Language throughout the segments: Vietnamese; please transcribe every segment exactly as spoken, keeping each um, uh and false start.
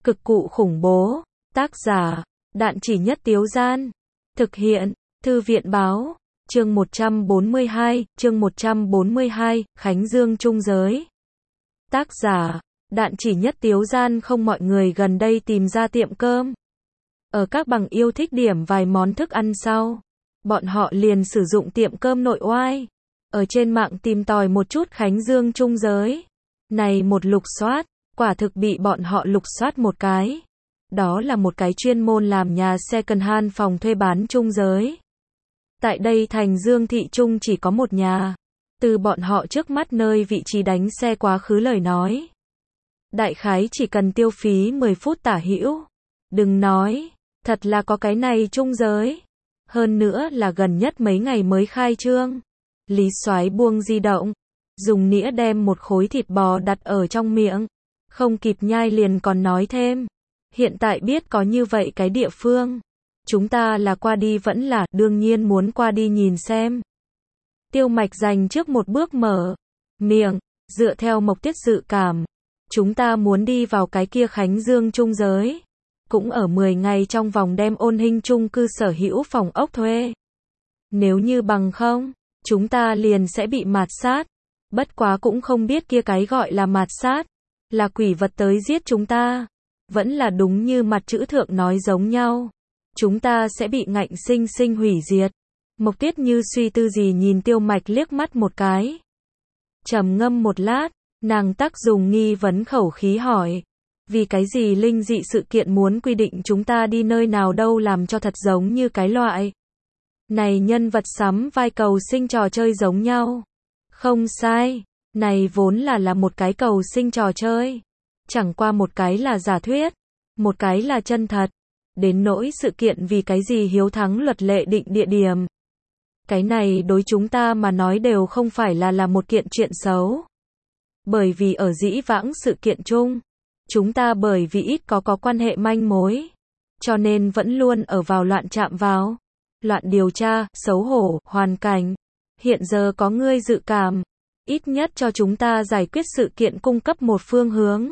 Cực cụ khủng bố. Tác giả, Đạn Chỉ Nhất Tiếu Gian. Thực hiện, Thư viện báo. Chương một trăm bốn mươi hai, chương một trăm bốn mươi hai, Khánh Dương Trung Giới. Tác giả, Đạn Chỉ Nhất Tiếu Gian. Không, mọi người gần đây tìm ra tiệm cơm. Ở các bằng yêu thích điểm vài món thức ăn sau. Bọn họ liền sử dụng tiệm cơm nội oai. Ở trên mạng tìm tòi một chút Khánh Dương Trung Giới. Này một lục soát, quả thực bị bọn họ lục soát một cái. Đó là một cái chuyên môn làm nhà second hand phòng thuê bán Trung Giới. Tại đây thành Dương Thị Trung chỉ có một nhà. Từ bọn họ trước mắt nơi vị trí đánh xe quá khứ lời nói. Đại khái chỉ cần tiêu phí mười phút tả hữu. Đừng nói, thật là có cái này Trung Giới. Hơn nữa là gần nhất mấy ngày mới khai trương. Lý Soái buông di động, dùng nĩa đem một khối thịt bò đặt ở trong miệng. Không kịp nhai liền còn nói thêm. Hiện tại biết có như vậy cái địa phương. Chúng ta là qua đi vẫn là, đương nhiên muốn qua đi nhìn xem. Tiêu Mạch dành trước một bước mở miệng, dựa theo Mộc Tiết dự cảm. Chúng ta muốn đi vào cái kia Khánh Dương Trung Giới. Cũng ở mười ngày trong vòng đem ôn hình chung cư sở hữu phòng ốc thuê. Nếu như bằng không, chúng ta liền sẽ bị mạt sát. Bất quá cũng không biết kia cái gọi là mạt sát. Là quỷ vật tới giết chúng ta. Vẫn là đúng như mặt chữ thượng nói giống nhau. Chúng ta sẽ bị ngạnh sinh sinh hủy diệt. Mộc Tiết như suy tư gì nhìn Tiêu Mạch liếc mắt một cái. Trầm ngâm một lát, nàng tắc dùng nghi vấn khẩu khí hỏi. Vì cái gì linh dị sự kiện muốn quy định chúng ta đi nơi nào đâu, làm cho thật giống như cái loại này nhân vật sắm vai cầu sinh trò chơi giống nhau. Không sai, này vốn là là một cái cầu sinh trò chơi. Chẳng qua một cái là giả thuyết, một cái là chân thật. Đến nỗi sự kiện vì cái gì hiếu thắng luật lệ định địa điểm. Cái này đối chúng ta mà nói đều không phải là là một kiện chuyện xấu. Bởi vì ở dĩ vãng sự kiện chung, chúng ta bởi vì ít có có quan hệ manh mối. Cho nên vẫn luôn ở vào loạn chạm vào. Loạn điều tra, xấu hổ, hoàn cảnh. Hiện giờ có ngươi dự cảm. Ít nhất cho chúng ta giải quyết sự kiện cung cấp một phương hướng.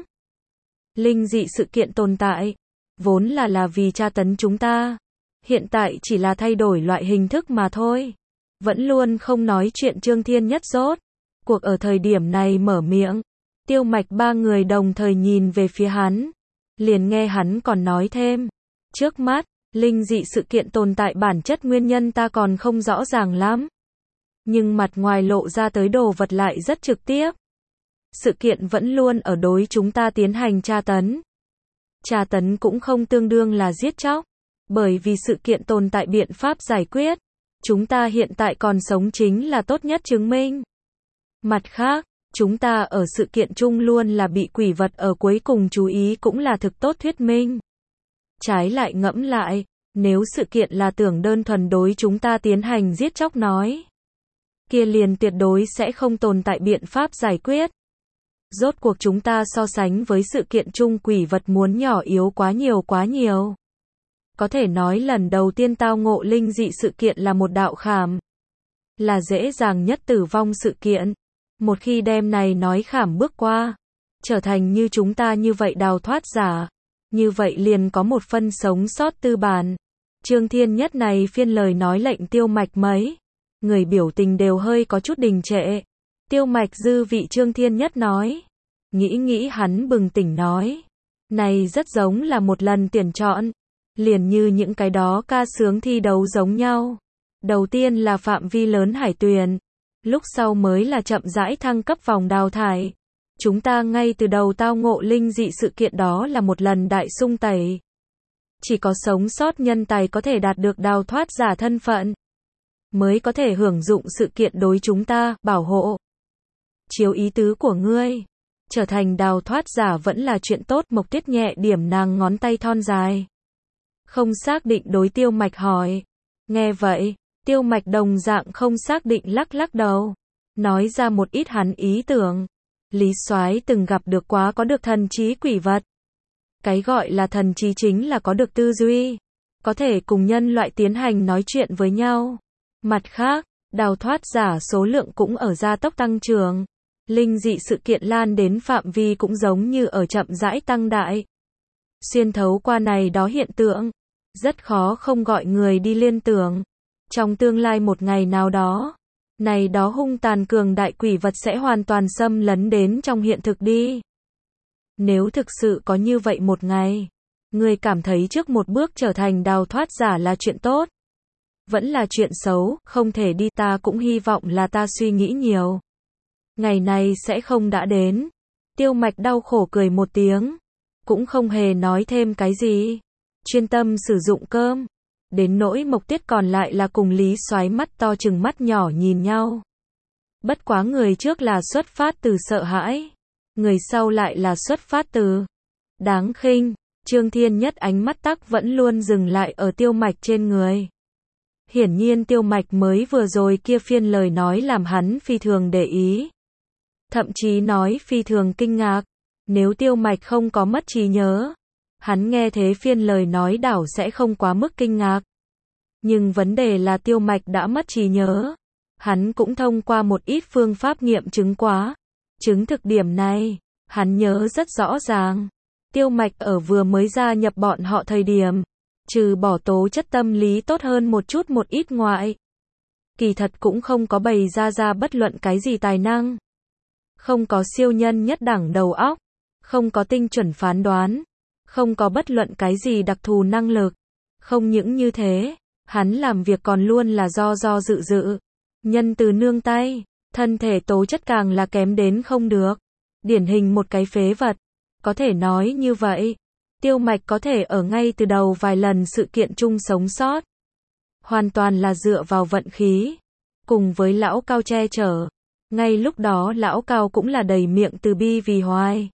Linh dị sự kiện tồn tại. Vốn là là vì tra tấn chúng ta. Hiện tại chỉ là thay đổi loại hình thức mà thôi. Vẫn luôn không nói chuyện Trương Thiên Nhất rốt cuộc ở thời điểm này mở miệng. Tiêu Mạch ba người đồng thời nhìn về phía hắn. Liền nghe hắn còn nói thêm. Trước mắt, linh dị sự kiện tồn tại bản chất nguyên nhân ta còn không rõ ràng lắm. Nhưng mặt ngoài lộ ra tới đồ vật lại rất trực tiếp. Sự kiện vẫn luôn ở đối chúng ta tiến hành tra tấn. Tra tấn cũng không tương đương là giết chóc. Bởi vì sự kiện tồn tại biện pháp giải quyết. Chúng ta hiện tại còn sống chính là tốt nhất chứng minh. Mặt khác, chúng ta ở sự kiện chung luôn là bị quỷ vật ở cuối cùng chú ý cũng là thực tốt thuyết minh. Trái lại ngẫm lại, nếu sự kiện là tưởng đơn thuần đối chúng ta tiến hành giết chóc nói. Kia liền tuyệt đối sẽ không tồn tại biện pháp giải quyết. Rốt cuộc chúng ta so sánh với sự kiện chung quỷ vật muốn nhỏ yếu quá nhiều quá nhiều. Có thể nói lần đầu tiên tao ngộ linh dị sự kiện là một đạo khảm. Là dễ dàng nhất tử vong sự kiện. Một khi đem này nói khảm bước qua. Trở thành như chúng ta như vậy đào thoát giả. Như vậy liền có một phân sống sót tư bản. Trương Thiên Nhất này phiên lời nói lệnh Tiêu Mạch mấy. Người biểu tình đều hơi có chút đình trệ. Tiêu Mạch dư vị Trương Thiên Nhất nói. Nghĩ nghĩ hắn bừng tỉnh nói. Này rất giống là một lần tuyển chọn. Liền như những cái đó ca sướng thi đấu giống nhau. Đầu tiên là phạm vi lớn hải tuyển. Lúc sau mới là chậm rãi thăng cấp vòng đào thải. Chúng ta ngay từ đầu tao ngộ linh dị sự kiện đó là một lần đại sung tẩy. Chỉ có sống sót nhân tài có thể đạt được đào thoát giả thân phận. Mới có thể hưởng dụng sự kiện đối chúng ta, bảo hộ. Chiếu ý tứ của ngươi. Trở thành đào thoát giả vẫn là chuyện tốt. Mộc Tiết nhẹ điểm nàng ngón tay thon dài. Không xác định đối Tiêu Mạch hỏi. Nghe vậy, Tiêu Mạch đồng dạng không xác định lắc lắc đầu. Nói ra một ít hắn ý tưởng. Lý Soái từng gặp được quá có được thần trí quỷ vật. Cái gọi là thần trí chính là có được tư duy. Có thể cùng nhân loại tiến hành nói chuyện với nhau. Mặt khác, đào thoát giả số lượng cũng ở gia tốc tăng trưởng. Linh dị sự kiện lan đến phạm vi cũng giống như ở chậm rãi tăng đại. xuyên thấu qua này đó hiện tượng. Rất khó không gọi người đi liên tưởng. Trong tương lai một ngày nào đó, này đó hung tàn cường đại quỷ vật sẽ hoàn toàn xâm lấn đến trong hiện thực đi. Nếu thực sự có như vậy một ngày, người cảm thấy trước một bước trở thành đào thoát giả là chuyện tốt, vẫn là chuyện xấu, không thể đi, ta cũng hy vọng là ta suy nghĩ nhiều. Ngày này sẽ không đã đến. Tiêu Mạch đau khổ cười một tiếng, cũng không hề nói thêm cái gì, chuyên tâm sử dụng cơm. Đến nỗi Mộc Tiết còn lại là cùng Lý Soái mắt to chừng mắt nhỏ nhìn nhau. Bất quá người trước là xuất phát từ sợ hãi, người sau lại là xuất phát từ đáng khinh. Trương Thiên Nhất ánh mắt tắc vẫn luôn dừng lại ở Tiêu Mạch trên người. Hiển nhiên Tiêu Mạch mới vừa rồi kia phiên lời nói làm hắn phi thường để ý. Thậm chí nói phi thường kinh ngạc. Nếu Tiêu Mạch không có mất trí nhớ, hắn nghe thế phiên lời nói đảo sẽ không quá mức kinh ngạc. Nhưng vấn đề là Tiêu Mạch đã mất trí nhớ. Hắn cũng thông qua một ít phương pháp nghiệm chứng quá. Chứng thực điểm này, hắn nhớ rất rõ ràng. Tiêu Mạch ở vừa mới gia nhập bọn họ thời điểm, trừ bỏ tố chất tâm lý tốt hơn một chút một ít ngoại, kỳ thật cũng không có bày ra ra bất luận cái gì tài năng. Không có siêu nhân nhất đẳng đầu óc, không có tinh chuẩn phán đoán, không có bất luận cái gì đặc thù năng lực. Không những như thế, hắn làm việc còn luôn là do do dự dự, nhân từ nương tay, thân thể tố chất càng là kém đến không được. Điển hình một cái phế vật. Có thể nói như vậy, Tiêu Mạch có thể ở ngay từ đầu vài lần sự kiện chung sống sót, hoàn toàn là dựa vào vận khí, cùng với lão Cao che chở. Ngay lúc đó lão Cao cũng là đầy miệng từ bi vì hoài,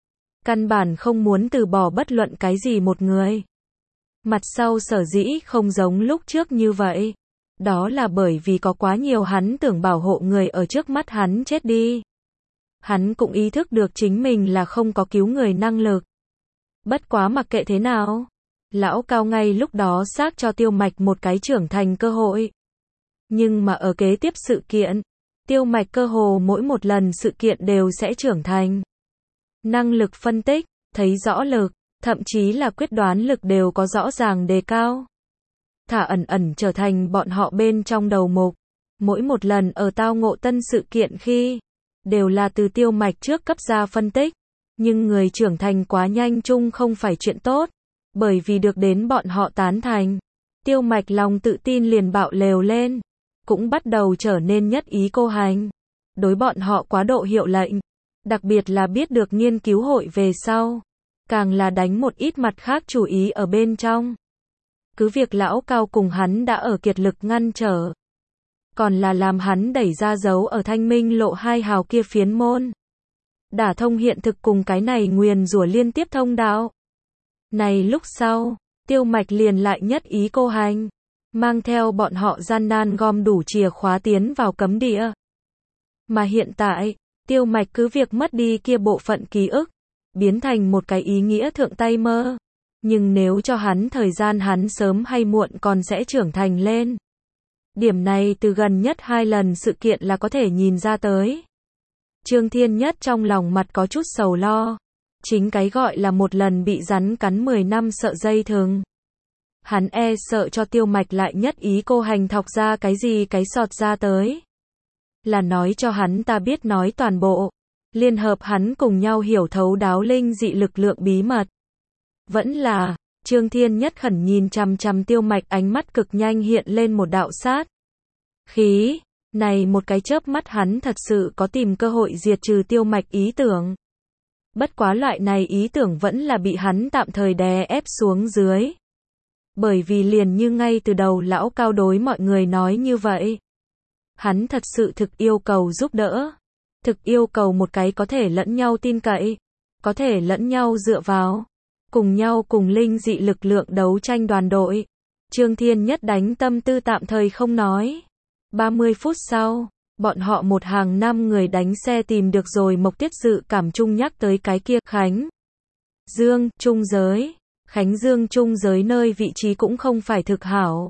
căn bản không muốn từ bỏ bất luận cái gì một người. Mặt sau sở dĩ không giống lúc trước như vậy, đó là bởi vì có quá nhiều hắn tưởng bảo hộ người ở trước mắt hắn chết đi. Hắn cũng ý thức được chính mình là không có cứu người năng lực. Bất quá mặc kệ thế nào, lão Cao ngay lúc đó xác cho Tiêu Mạch một cái trưởng thành cơ hội. Nhưng mà ở kế tiếp sự kiện, Tiêu Mạch cơ hồ mỗi một lần sự kiện đều sẽ trưởng thành. Năng lực phân tích, thấy rõ lực, thậm chí là quyết đoán lực đều có rõ ràng đề cao. Thả ẩn ẩn trở thành bọn họ bên trong đầu mục. Mỗi một lần ở tao ngộ tân sự kiện khi, đều là từ Tiêu Mạch trước cấp ra phân tích. Nhưng người trưởng thành quá nhanh chung không phải chuyện tốt, bởi vì được đến bọn họ tán thành, Tiêu Mạch lòng tự tin liền bạo lều lên, cũng bắt đầu trở nên nhất ý cô hành. Đối bọn họ quá độ hiệu lệnh, đặc biệt là biết được nghiên cứu hội về sau, càng là đánh một ít mặt khác chủ ý ở bên trong. Cứ việc lão Cao cùng hắn đã ở kiệt lực ngăn trở, còn là làm hắn đẩy ra dấu ở Thanh Minh lộ hai hào kia phiến môn, đả thông hiện thực cùng cái này nguyền rủa liên tiếp thông đạo. Này lúc sau, Tiêu Mạch liền lại nhất ý cô hành, mang theo bọn họ gian nan gom đủ chìa khóa tiến vào cấm địa. Mà hiện tại, Tiêu Mạch cứ việc mất đi kia bộ phận ký ức, biến thành một cái ý nghĩa thượng tay mơ. Nhưng nếu cho hắn thời gian, hắn sớm hay muộn còn sẽ trưởng thành lên. Điểm này từ gần nhất hai lần sự kiện là có thể nhìn ra tới. Trương Thiên Nhất trong lòng mặt có chút sầu lo. Chính cái gọi là một lần bị rắn cắn mười năm sợ dây thừng. Hắn e sợ cho Tiêu Mạch lại nhất ý cô hành thọc ra cái gì cái sọt ra tới. Là nói cho hắn ta biết nói toàn bộ. Liên hợp hắn cùng nhau hiểu thấu đáo linh dị lực lượng bí mật. Vẫn là, Trương Thiên Nhất khẩn nhìn chằm chằm Tiêu Mạch, ánh mắt cực nhanh hiện lên một đạo sát khí. Này một cái chớp mắt hắn thật sự có tìm cơ hội diệt trừ Tiêu Mạch ý tưởng. Bất quá loại này ý tưởng vẫn là bị hắn tạm thời đè ép xuống dưới. Bởi vì liền như ngay từ đầu lão Cao đối mọi người nói như vậy. Hắn thật sự thực yêu cầu giúp đỡ. Thực yêu cầu một cái có thể lẫn nhau tin cậy. Có thể lẫn nhau dựa vào. Cùng nhau cùng linh dị lực lượng đấu tranh đoàn đội. Trương Thiên Nhất đánh tâm tư tạm thời không nói. ba mươi phút sau, bọn họ một hàng năm người đánh xe tìm được rồi Mộc Tiết dự cảm chung nhắc tới cái kia Khánh Dương, trung giới. Khánh Dương trung giới nơi vị trí cũng không phải thực hảo.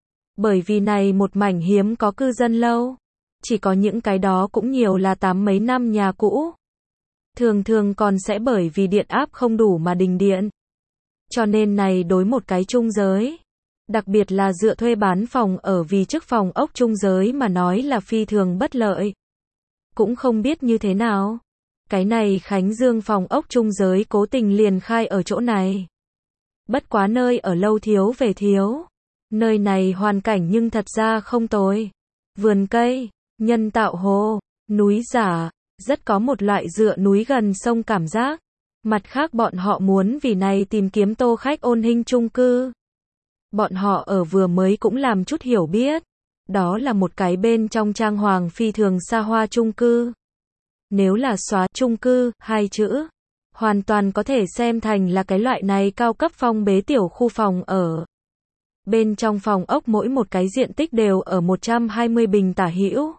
Bởi vì này một mảnh hiếm có cư dân lâu. Chỉ có những cái đó cũng nhiều là tám mấy năm nhà cũ. Thường thường còn sẽ bởi vì điện áp không đủ mà đình điện. Cho nên này đối một cái trung giới, đặc biệt là dựa thuê bán phòng ở vì chức phòng ốc trung giới mà nói là phi thường bất lợi. Cũng không biết như thế nào. Cái này Khánh Dương phòng ốc trung giới cố tình liền khai ở chỗ này. Bất quá nơi ở lâu thiếu về thiếu. Nơi này hoàn cảnh nhưng thật ra không tồi. Vườn cây, nhân tạo hồ, núi giả, rất có một loại dựa núi gần sông cảm giác. Mặt khác bọn họ muốn vì này tìm kiếm tô khách ôn hình chung cư. Bọn họ ở vừa mới cũng làm chút hiểu biết. Đó là một cái bên trong trang hoàng phi thường xa hoa chung cư. Nếu là xóa chung cư, hai chữ, hoàn toàn có thể xem thành là cái loại này cao cấp phong bế tiểu khu phòng ở. Bên trong phòng ốc mỗi một cái diện tích đều ở một trăm hai mươi bình tả hữu.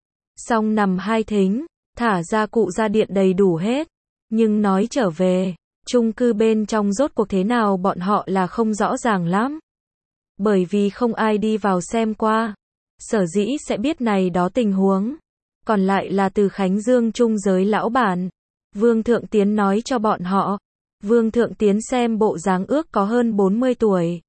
Song nằm hai thính, thả ra cụ gia điện đầy đủ hết. Nhưng nói trở về, chung cư bên trong rốt cuộc thế nào bọn họ là không rõ ràng lắm. Bởi vì không ai đi vào xem qua. Sở dĩ sẽ biết này đó tình huống. Còn lại là từ Khánh Dương trung giới lão bản. Vương Thượng Tiến nói cho bọn họ. Vương Thượng Tiến xem bộ dáng ước có hơn bốn mươi tuổi.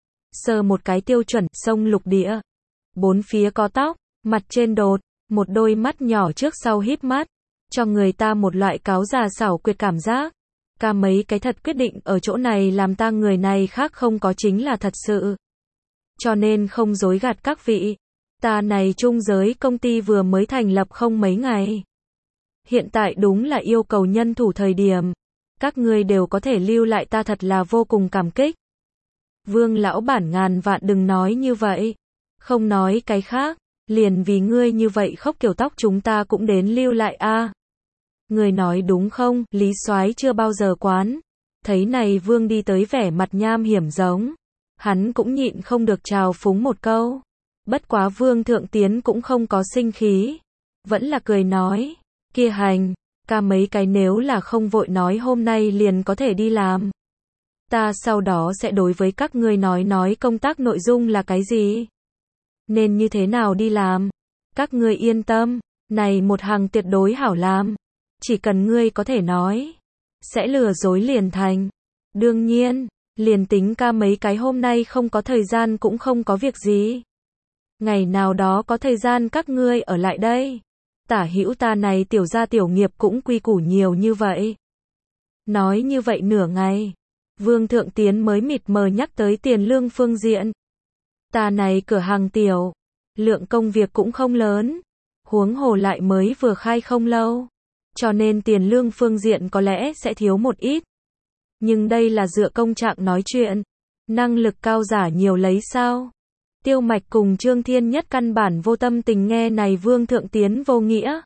Sờ một cái tiêu chuẩn sông lục địa. Bốn phía có tóc, mặt trên đột, một đôi mắt nhỏ trước sau híp mắt. Cho người ta một loại cáo già xảo quyệt cảm giác. Cả mấy cái thật quyết định ở chỗ này làm ta người này khác không có chính là thật sự. Cho nên không dối gạt các vị. Ta này trung giới công ty vừa mới thành lập không mấy ngày. Hiện tại đúng là yêu cầu nhân thủ thời điểm. Các ngươi đều có thể lưu lại ta thật là vô cùng cảm kích. Vương lão bản ngàn vạn đừng nói như vậy. Không nói cái khác. Liền vì ngươi như vậy khóc kiểu tóc chúng ta cũng đến lưu lại a. À. Người nói đúng không? Lý Soái chưa bao giờ quán. Thấy này Vương đi tới vẻ mặt nham hiểm giống. Hắn cũng nhịn không được trào phúng một câu. Bất quá Vương Thượng Tiến cũng không có sinh khí. Vẫn là cười nói. Kia hành, ca mấy cái nếu là không vội nói hôm nay liền có thể đi làm. Ta sau đó sẽ đối với các ngươi nói nói công tác nội dung là cái gì. Nên như thế nào đi làm. Các ngươi yên tâm, này một hàng tuyệt đối hảo làm. Chỉ cần ngươi có thể nói. Sẽ lừa dối liền thành. Đương nhiên, liền tính ca mấy cái hôm nay không có thời gian cũng không có việc gì. Ngày nào đó có thời gian các ngươi ở lại đây. Tả hữu ta này tiểu gia tiểu nghiệp cũng quy củ nhiều như vậy. Nói như vậy nửa ngày. Vương Thượng Tiến mới mịt mờ nhắc tới tiền lương phương diện. Ta này cửa hàng tiểu. Lượng công việc cũng không lớn. Huống hồ lại mới vừa khai không lâu. Cho nên tiền lương phương diện có lẽ sẽ thiếu một ít. Nhưng đây là dựa công trạng nói chuyện. Năng lực cao giả nhiều lấy sao. Tiêu Mạch cùng Trương Thiên Nhất căn bản vô tâm tình nghe này Vương Thượng Tiến vô nghĩa.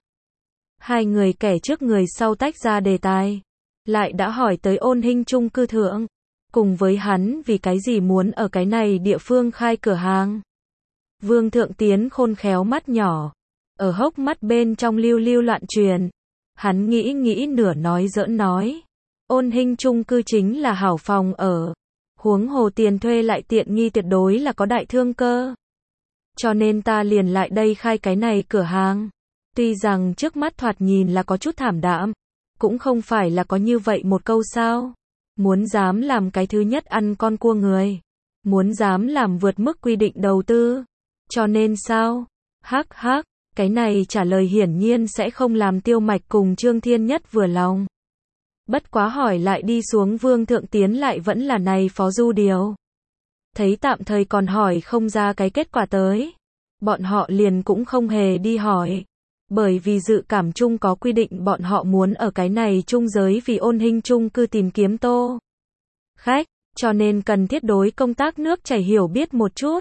Hai người kẻ trước người sau tách ra đề tài. Lại đã hỏi tới ôn hình chung cư thượng. Cùng với hắn vì cái gì muốn ở cái này địa phương khai cửa hàng. Vương Thượng Tiến khôn khéo mắt nhỏ. Ở hốc mắt bên trong lưu lưu loạn truyền. Hắn nghĩ nghĩ nửa nói giỡn nói. Ôn hình chung cư chính là hảo phòng ở. Huống hồ tiền thuê lại tiện nghi tuyệt đối là có đại thương cơ. Cho nên ta liền lại đây khai cái này cửa hàng. Tuy rằng trước mắt thoạt nhìn là có chút thảm đạm. Cũng không phải là có như vậy một câu sao. Muốn dám làm cái thứ nhất ăn con cua người. Muốn dám làm vượt mức quy định đầu tư. Cho nên sao? Hắc hắc, cái này trả lời hiển nhiên sẽ không làm Tiêu Mạch cùng Trương Thiên Nhất vừa lòng. Bất quá hỏi lại đi xuống Vương Thượng Tiến lại vẫn là này phó du điều. Thấy tạm thời còn hỏi không ra cái kết quả tới. Bọn họ liền cũng không hề đi hỏi. Bởi vì dự cảm chung có quy định bọn họ muốn ở cái này chung giới vì ôn hình chung cư tìm kiếm tô khách, cho nên cần thiết đối công tác nước chảy hiểu biết một chút.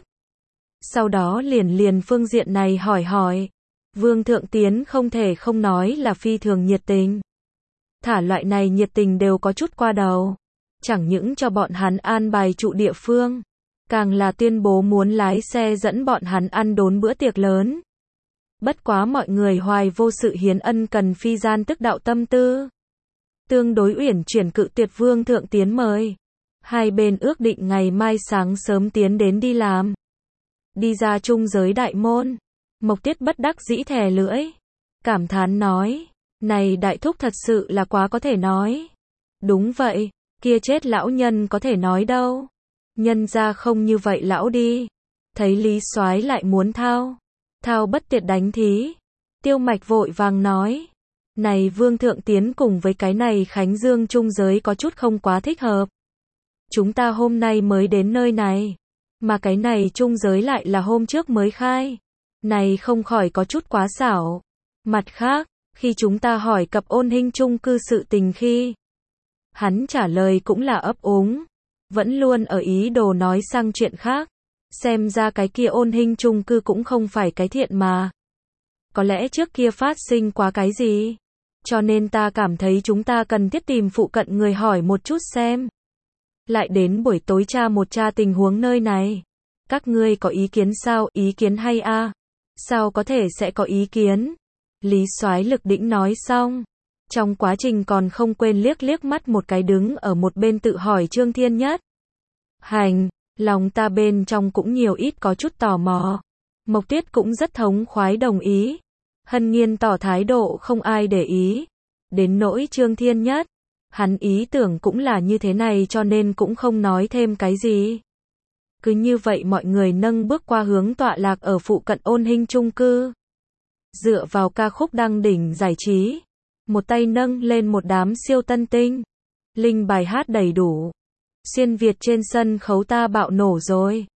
Sau đó liền liền phương diện này hỏi hỏi. Vương Thượng Tiến không thể không nói là phi thường nhiệt tình. Thả loại này nhiệt tình đều có chút qua đầu. Chẳng những cho bọn hắn an bài trụ địa phương. Càng là tuyên bố muốn lái xe dẫn bọn hắn ăn đốn bữa tiệc lớn. Bất quá mọi người hoài vô sự hiến ân cần phi gian tức đạo tâm tư. Tương đối uyển chuyển cự tuyệt Vương Thượng Tiến mời. Hai bên ước định ngày mai sáng sớm tiến đến đi làm. Đi ra trung giới đại môn. Mộc Tiết bất đắc dĩ thè lưỡi. Cảm thán nói. Này đại thúc thật sự là quá có thể nói. Đúng vậy. Kia chết lão nhân có thể nói đâu. Nhân ra không như vậy lão đi. Thấy Lý Soái lại muốn thao. Thao bất tiệt đánh thí. Tiêu Mạch vội vàng nói. Này Vương Thượng Tiến cùng với cái này Khánh Dương trung giới có chút không quá thích hợp. Chúng ta hôm nay mới đến nơi này. Mà cái này trung giới lại là hôm trước mới khai. Này không khỏi có chút quá xảo. Mặt khác, khi chúng ta hỏi cập Ôn Hinh chung cư sự tình khi, hắn trả lời cũng là ấp úng. Vẫn luôn ở ý đồ nói sang chuyện khác. Xem ra cái kia Ôn Hinh chung cư cũng không phải cái thiện mà. Có lẽ trước kia phát sinh quá cái gì. Cho nên ta cảm thấy chúng ta cần thiết tìm phụ cận người hỏi một chút xem. Lại đến buổi tối tra một tra tình huống nơi này. Các ngươi có ý kiến sao? Ý kiến hay a? À? Sao có thể sẽ có ý kiến? Lý Soái Lực Đĩnh nói xong. Trong quá trình còn không quên liếc liếc mắt một cái đứng ở một bên tự hỏi Trương Thiên Nhất. Hành, lòng ta bên trong cũng nhiều ít có chút tò mò. Mộc Tuyết cũng rất thống khoái đồng ý. Hân Nhiên tỏ thái độ không ai để ý. Đến nỗi Trương Thiên Nhất, hắn ý tưởng cũng là như thế này cho nên cũng không nói thêm cái gì. Cứ như vậy mọi người nâng bước qua hướng tọa lạc ở phụ cận Ôn Hinh chung cư. Dựa vào ca khúc đăng đỉnh giải trí. Một tay nâng lên một đám siêu tân tinh. Linh bài hát đầy đủ. Xuyên Việt trên sân khấu ta bạo nổ rồi.